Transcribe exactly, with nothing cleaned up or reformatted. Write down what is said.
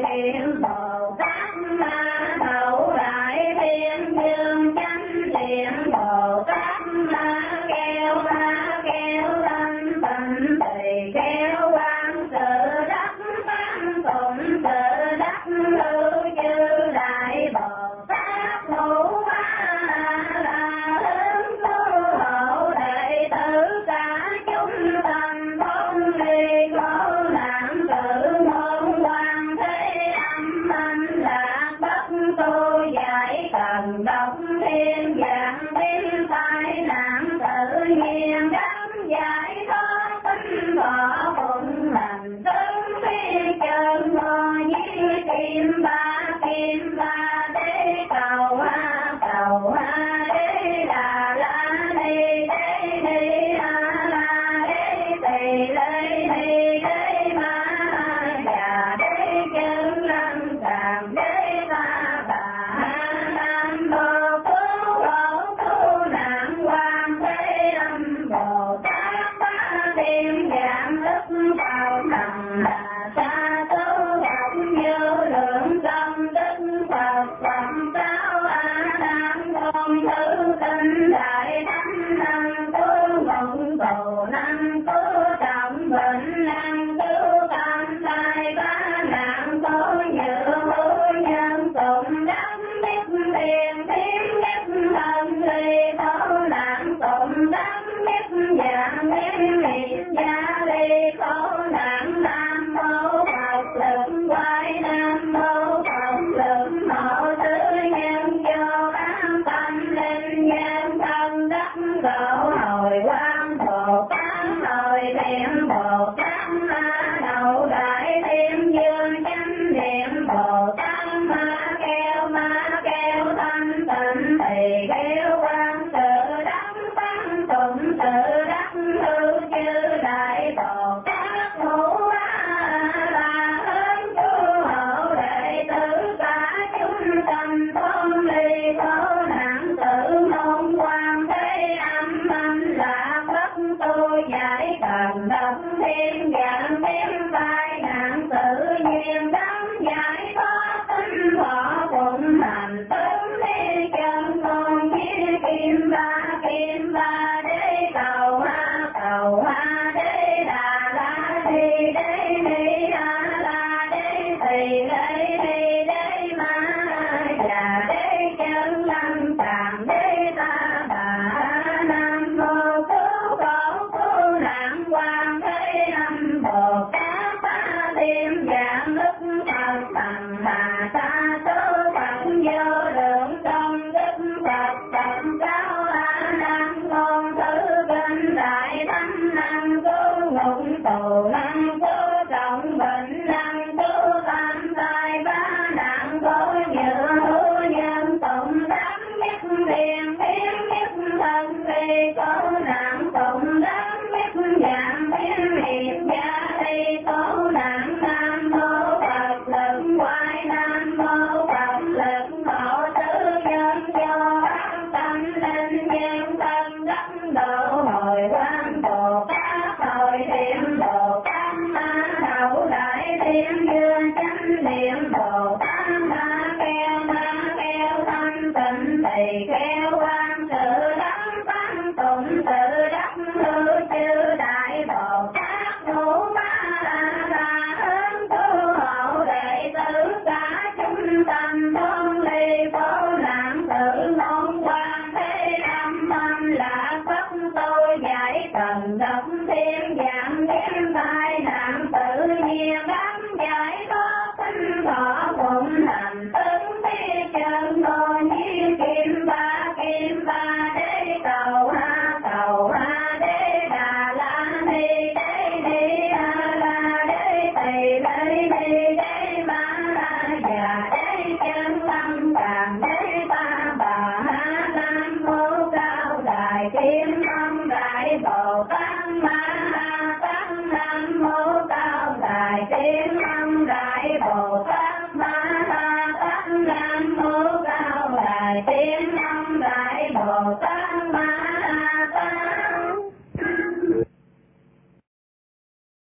Thiên Bồ Tát Ma Đậu Đại Thiên Dương Chánh Điện Bồ Tát Ma Kêu Ma Kêu Thanh Tịnh Tỳ Kêu Quan Sự Đắc Tăng Tụng Sự Đắc Lưu Chư Đại Bồ Tát Thủ Hoa La Hướng Tu Hộ Đệ Tử Cả Chúng Sanh Thông Ly Khổ Nạn Tự Môn Quan Thế Âm Thanh Lạc Bất Tu Giải Cần Độc Thiên Dạng Biến Tai Nạn Tự Nhiên Đắm Giải Thoát Tinh Võ Phụng Lành Tướng Phi Chân Ngô Như Kim Ba Kim Ba Đế Cầu Ha Cầu Ha Đế Đà La Ni Đế Ni A La Đế Tỳ Lê Ni Đế Ma Già Đế Chân Lăng Càng Đế Ta Bà Nam Mô Cứu Khổ Cứu Nạn Quan Thế Âm Bồ Tát Ba Tiên Dạng Đức Cao Thằng Đà Sa Tu Học Như Lượng Công Đức Phật Phẩm Cao A Nan Tôn Thứ Tinh Đại Thánh Năng Cứu Ngụng Tù Năng Cứu Trọng Bệnh Năng Cứu Tam Thai Ba Nạn Cứu Như Hữu Nhân Tụng Đắc Biết Tiền Thiên Biết Thần Ly Khổ Nạn Tụng Đắc Biết Dạng Biết Nghiệp Gia Ly Khổ Nạn Nam Mô Phật Lực Quay Nam Mô Phật Lực Hộ Tứ Nhân Vô Bán Tâm Linh Nhân Thân Đắc Gỗ Hồi Quang Bồ Tát Hồi Thiện Bồ Tát Ma Đậu Đại Thiên Dương Chánh Điện Bồ Tát Ma Kêu Ma Kêu Thanh Tịnh Tỳ Kêu Quan Sự Đắc Tăng Tụng Sự Đắc Lưu Chư Đại Bồ Tát Thủ Hoa La Hướng Tu Hộ Đệ Tử Cả Chúng Sanh Thông Ly Khổ Nạn Tự Môn Quan Thế Âm Thanh Lạc Bất Tu Giải Cần Độc Thiên Dạng Biến Tai Nạn Tự Nhiên Đắm Giải Thoát Tinh Võ Phụng Hành Tướng Thi Chân Ngôn Như Kim Ba Kim Ba Đế Cầu Ha Cầu Ha Đế Đà La Ni Đế Ni A La Đế Tỳ Lê Ni Đế Ma Già Đế Chân Lăng Càng Đế Ta Bà Nam Mô Cứu Khổ Cứu Nạn Quan Thế Âm Bồ Tát Ba Tiên Dạng Đức Phật Bằng Hà Sa Tu Phật Vô Lượng Công Đức Phật Phật Cao A Nan Ngôn Thứ Kinh Đại Thánh Năng Cứu Ngụng Tù Năng Cứu Trọng Bệnh Năng Cứu Tam Thai Ba Nạn Cứu Như Hữu Nhân Tụng Đắc Biết Tiền Thiên Biết Thần Ly Khổ Nạn Tụng Đắc Biết Dạng Biến Nghiệp Gia Ly Khổ Nạn Nam Mô Phật Lực Quay Nam Mô Phật Lực Hộ Tứ Nhân Vô Bán Tâm Linh Nhân Thân Đắc Độ Hồi Quang Bồ Tát Hồi Thiện Bồ Tát Ma Đậu Đại Thiên Dương Chánh Điện Bồ Tát Ma Kêu Ma Kêu Thanh Tịnh Tỳ Kêu Quan Sự Đắc Tăng Tụng Sự Đắc Lưu Chư Đại Bồ Tát Thủ Ma La Hướng Tu Hộ Đệ Tử Cả Chúng Sanh Thông Ly Khổ Nạn Tự Môn Quan Thế Âm Thanh Lạc Bất Tu Giải Cần Độc Thiên Dạng Biến Tai Nạn Tự Nhiên Đắm Giải Thoát Tinh Thọ Phụng Hành Tướng Phi Chân Ngô Như Kim Ba Kim Ba Đế Cầu Ha Cầu Ha Đế Đà La Ni Đế Ni A La Đế Tỳ Lê Ni Đế Ma Già Đế Chân Lăng Càng Đế Ta Bà Nam Mô Cao Đại Thiên Âm Đại Bồ Tát Ma Tát Nam Mô Cao Đại Thiên Âm Đại Bồ Tát Ma Tát Nam Mô Cao Đại Thiên